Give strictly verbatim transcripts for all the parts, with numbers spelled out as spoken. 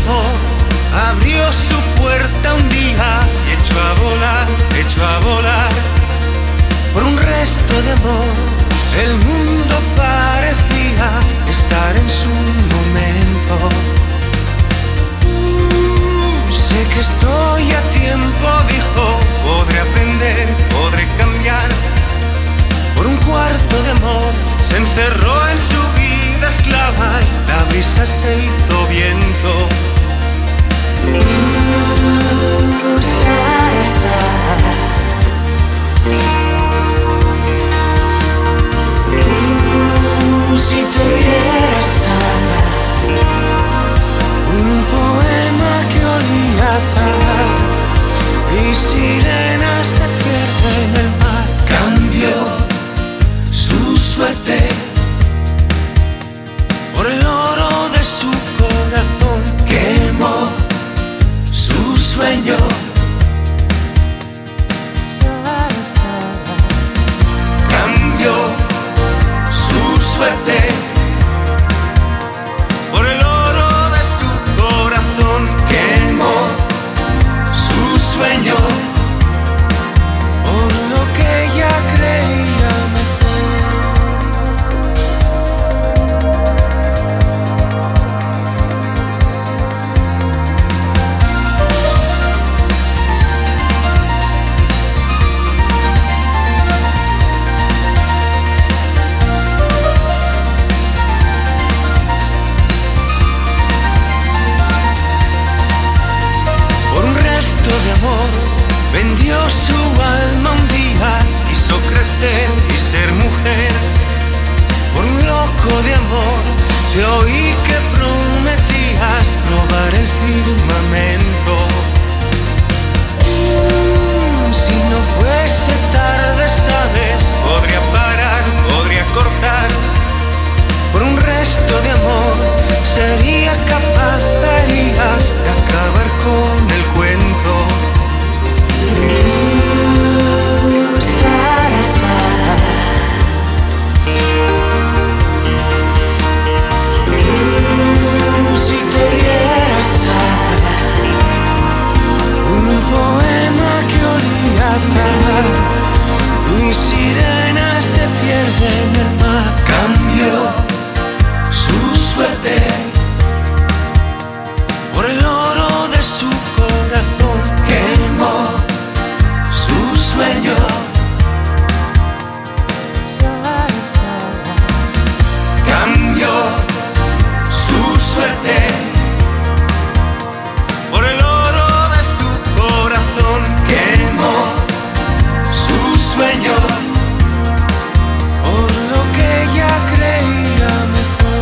amor abrió su puerta un día y echó a volar, echó a volar. Por un resto de amor, el mundo parecía estar en su momento. Uh, sé que estoy a tiempo, dijo, podré aprender, podré cambiar. Por un cuarto de amor, se encerró en su vida esclava y la brisa se hizo viento. Uh, Sara, Sara. Uh, si te vieras, Sara, un poema que olía a azahar y sirenas se pierde en el mar. Cambió su suerte por el oro de su corazón, quemó su sueño. Cambió su suerte por el oro de su corazón, quemó su sueño por lo que ella creía de amor. Vendió su alma un día, quiso crecer y ser mujer. Por un loco de amor, te oí que prometías probar el firmamento. Mm, si no fuese tarde, sabes, podría parar, podría cortar. Por un resto de amor, sería capaz, verías, de acabar con el cuento. Uh, Sara, Sara. Uh, si te vieras, Sara, un poema que olía a azahar y sirenas se pierden en el mar. Cambió su suerte por el oro de su corazón, quemó su sueño. Cambió su suerte por el oro de su corazón, quemó su sueño por lo que ella creía mejor.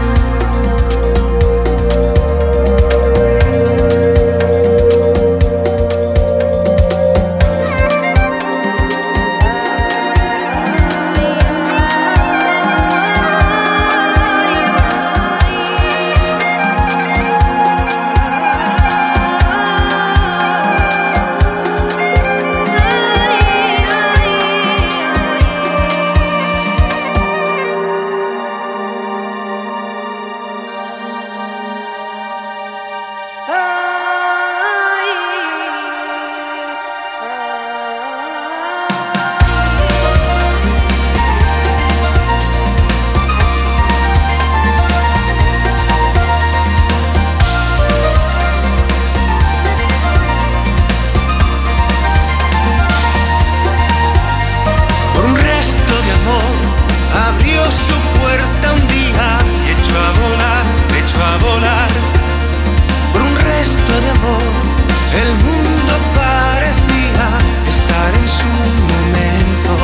Abrió su puerta un día y echó a volar, echó a volar. Por un resto de amor, el mundo parecía estar en su momento.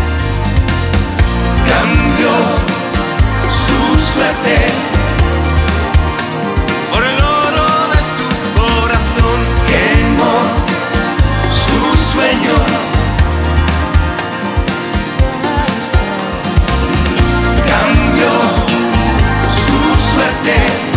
Cambió su suerte por el oro de su corazón, quemó su sueño. Cambió su suerte